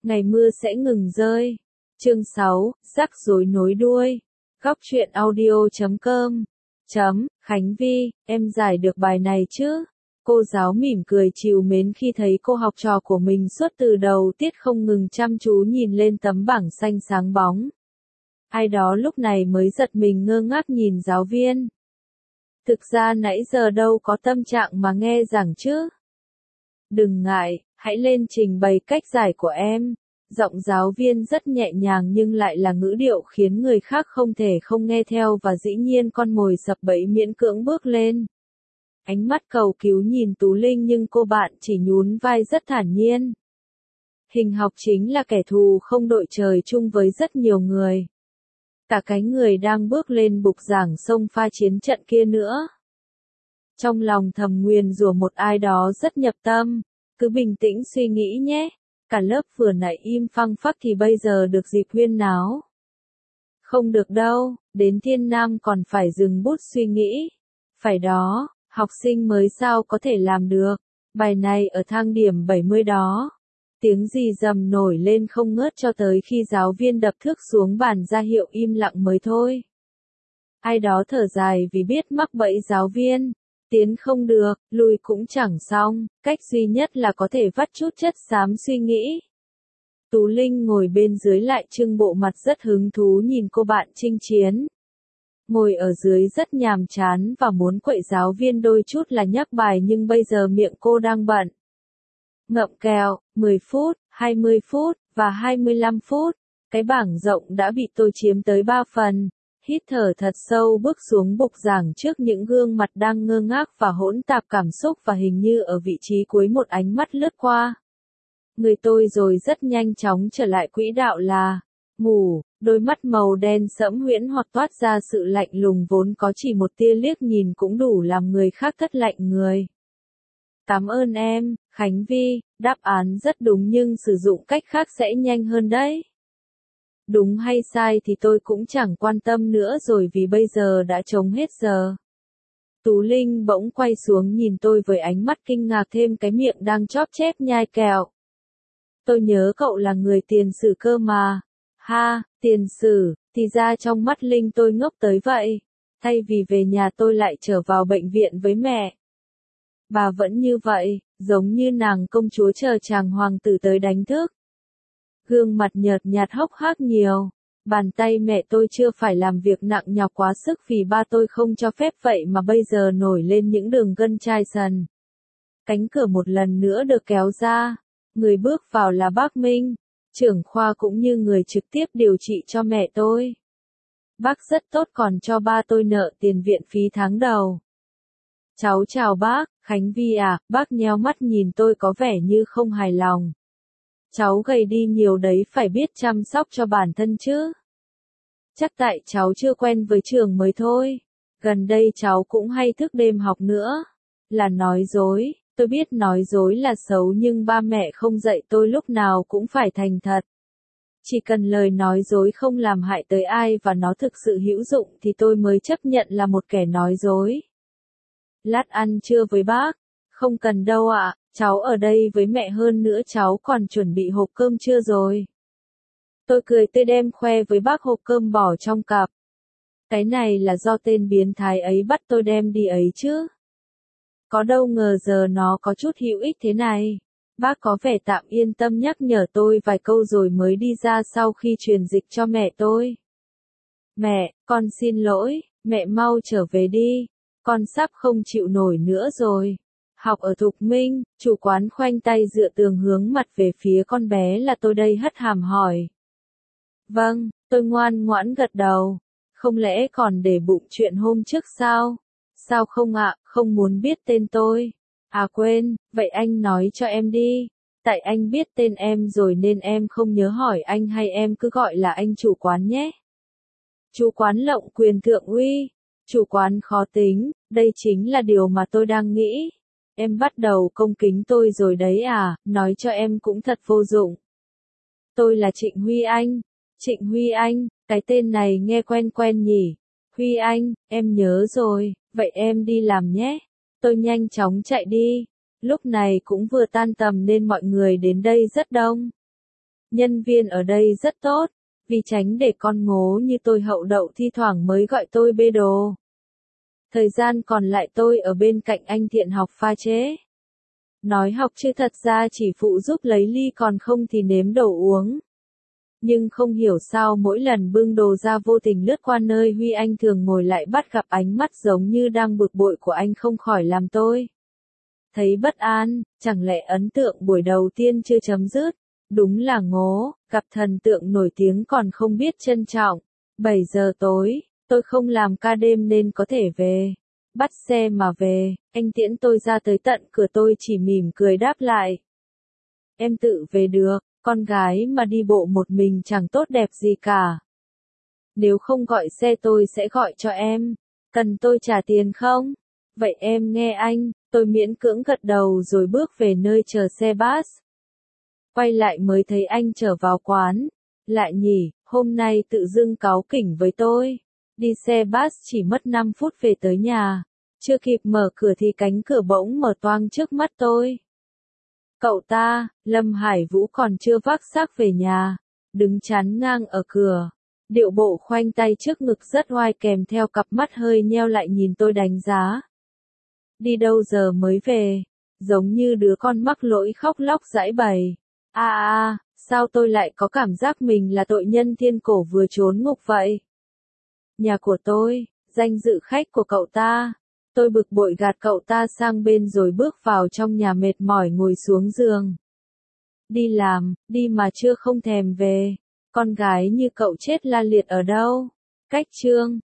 ngày mưa sẽ ngừng rơi. Chương 6, rắc rối nối đuôi. Góc truyện audio.com. Khánh Vi, em giải được bài này chứ? Cô giáo mỉm cười trìu mến khi thấy cô học trò của mình suốt từ đầu tiết không ngừng chăm chú nhìn lên tấm bảng xanh sáng bóng. Ai đó lúc này mới giật mình ngơ ngác nhìn giáo viên. Thực ra nãy giờ đâu có tâm trạng mà nghe giảng chứ. Đừng ngại, hãy lên trình bày cách giải của em. Giọng giáo viên rất nhẹ nhàng nhưng lại là ngữ điệu khiến người khác không thể không nghe theo và dĩ nhiên con mồi sập bẫy miễn cưỡng bước lên. Ánh mắt cầu cứu nhìn Tú Linh nhưng cô bạn chỉ nhún vai rất thản nhiên. Hình học chính là kẻ thù không đội trời chung với rất nhiều người. Cả cái người đang bước lên bục giảng xông pha chiến trận kia nữa. Trong lòng thầm nguyền rủa một ai đó rất nhập tâm, cứ bình tĩnh suy nghĩ nhé. Cả lớp vừa nãy im phăng phắc thì bây giờ được dịp huyên náo. Không được đâu, đến thiên nam còn phải dừng bút suy nghĩ. Phải đó, học sinh mới sao có thể làm được. Bài này ở thang điểm 70 đó. Tiếng rì rầm nổi lên không ngớt cho tới khi giáo viên đập thước xuống bàn ra hiệu im lặng mới thôi. Ai đó thở dài vì biết mắc bẫy giáo viên. Tiến không được, lùi cũng chẳng xong, cách duy nhất là có thể vắt chút chất xám suy nghĩ. Tú Linh ngồi bên dưới lại trưng bộ mặt rất hứng thú nhìn cô bạn chinh chiến. Ngồi ở dưới rất nhàm chán và muốn quậy giáo viên đôi chút là nhắc bài nhưng bây giờ miệng cô đang bận. Ngậm kẹo, 10 phút, 20 phút, và 25 phút. Cái bảng rộng đã bị tôi chiếm tới 3 phần. Hít thở thật sâu bước xuống bục giảng trước những gương mặt đang ngơ ngác và hỗn tạp cảm xúc và hình như ở vị trí cuối một ánh mắt lướt qua. Người tôi rồi rất nhanh chóng trở lại quỹ đạo là ngủ, đôi mắt màu đen sẫm huyễn hoặc toát ra sự lạnh lùng vốn có chỉ một tia liếc nhìn cũng đủ làm người khác thất lạnh người. Cảm ơn em, Khánh Vi, đáp án rất đúng nhưng sử dụng cách khác sẽ nhanh hơn đấy. Đúng hay sai thì tôi cũng chẳng quan tâm nữa rồi vì bây giờ đã trống hết giờ. Tú Linh bỗng quay xuống nhìn tôi với ánh mắt kinh ngạc thêm cái miệng đang chóp chép nhai kẹo. Tôi nhớ cậu là người tiền sử cơ mà. Ha, tiền sử, thì ra trong mắt Linh tôi ngốc tới vậy. Thay vì về nhà tôi lại trở vào bệnh viện với mẹ. Bà vẫn như vậy, giống như nàng công chúa chờ chàng hoàng tử tới đánh thức. Gương mặt nhợt nhạt hốc hác nhiều. Bàn tay mẹ tôi chưa phải làm việc nặng nhọc quá sức vì ba tôi không cho phép vậy mà bây giờ nổi lên những đường gân chai sần. Cánh cửa một lần nữa được kéo ra. Người bước vào là bác Minh, trưởng khoa cũng như người trực tiếp điều trị cho mẹ tôi. Bác rất tốt còn cho ba tôi nợ tiền viện phí tháng đầu. Cháu chào bác, Khánh Vi à, bác nheo mắt nhìn tôi có vẻ như không hài lòng. Cháu gầy đi nhiều đấy phải biết chăm sóc cho bản thân chứ. Chắc tại cháu chưa quen với trường mới thôi. Gần đây cháu cũng hay thức đêm học nữa. Là nói dối, tôi biết nói dối là xấu nhưng ba mẹ không dạy tôi lúc nào cũng phải thành thật. Chỉ cần lời nói dối không làm hại tới ai và nó thực sự hữu dụng thì tôi mới chấp nhận là một kẻ nói dối. Lát ăn trưa với bác. Không cần đâu ạ, cháu ở đây với mẹ hơn nữa cháu còn chuẩn bị hộp cơm trưa rồi. Tôi cười tươi đem khoe với bác hộp cơm bỏ trong cặp. Cái này là do tên biến thái ấy bắt tôi đem đi ấy chứ. Có đâu ngờ giờ nó có chút hữu ích thế này. Bác có vẻ tạm yên tâm nhắc nhở tôi vài câu rồi mới đi ra sau khi truyền dịch cho mẹ tôi. Mẹ, con xin lỗi, mẹ mau trở về đi. Con sắp không chịu nổi nữa rồi. Học ở Thục Minh, chủ quán khoanh tay dựa tường hướng mặt về phía con bé là tôi đây hất hàm hỏi. Vâng, tôi ngoan ngoãn gật đầu. Không lẽ còn để bụng chuyện hôm trước sao? Sao không ạ, không muốn biết tên tôi. À quên, vậy anh nói cho em đi. Tại anh biết tên em rồi nên em không nhớ hỏi anh hay em cứ gọi là anh chủ quán nhé. Chủ quán lộng quyền thượng uy. Chủ quán khó tính, đây chính là điều mà tôi đang nghĩ. Em bắt đầu công kính tôi rồi đấy à, nói cho em cũng thật vô dụng. Tôi là Trịnh Huy Anh. Trịnh Huy Anh, cái tên này nghe quen quen nhỉ. Huy Anh, em nhớ rồi, vậy em đi làm nhé. Tôi nhanh chóng chạy đi. Lúc này cũng vừa tan tầm nên mọi người đến đây rất đông. Nhân viên ở đây rất tốt, vì tránh để con ngố như tôi hậu đậu thi thoảng mới gọi tôi bê đồ. Thời gian còn lại tôi ở bên cạnh anh Thiện học pha chế. Nói học chứ thật ra chỉ phụ giúp lấy ly còn không thì nếm đồ uống. Nhưng không hiểu sao mỗi lần bưng đồ ra vô tình lướt qua nơi Huy Anh thường ngồi lại bắt gặp ánh mắt giống như đang bực bội của anh không khỏi làm tôi thấy bất an, chẳng lẽ ấn tượng buổi đầu tiên chưa chấm dứt. Đúng là ngố, gặp thần tượng nổi tiếng còn không biết trân trọng. 7 giờ tối, tôi không làm ca đêm nên có thể về. Bắt xe mà về, anh tiễn tôi ra tới tận cửa tôi chỉ mỉm cười đáp lại. Em tự về được, con gái mà đi bộ một mình chẳng tốt đẹp gì cả. Nếu không gọi xe tôi sẽ gọi cho em. Cần tôi trả tiền không? Vậy em nghe anh, tôi miễn cưỡng gật đầu rồi bước về nơi chờ xe bus. Quay lại mới thấy anh trở vào quán. Lại nhỉ, hôm nay tự dưng cáu kỉnh với tôi. Đi xe bus chỉ mất 5 phút về tới nhà. Chưa kịp mở cửa thì cánh cửa bỗng mở toang trước mắt tôi. Cậu ta, Lâm Hải Vũ còn chưa vác xác về nhà. Đứng chắn ngang ở cửa. Điệu bộ khoanh tay trước ngực rất oai kèm theo cặp mắt hơi nheo lại nhìn tôi đánh giá. Đi đâu giờ mới về? Giống như đứa con mắc lỗi khóc lóc giãi bày. Sao tôi lại có cảm giác mình là tội nhân thiên cổ vừa trốn ngục vậy? Nhà của tôi, danh dự khách của cậu ta. Tôi bực bội gạt cậu ta sang bên rồi bước vào trong nhà mệt mỏi ngồi xuống giường. Đi làm, đi mà chưa không thèm về. Con gái như cậu chết la liệt ở đâu? Cách chương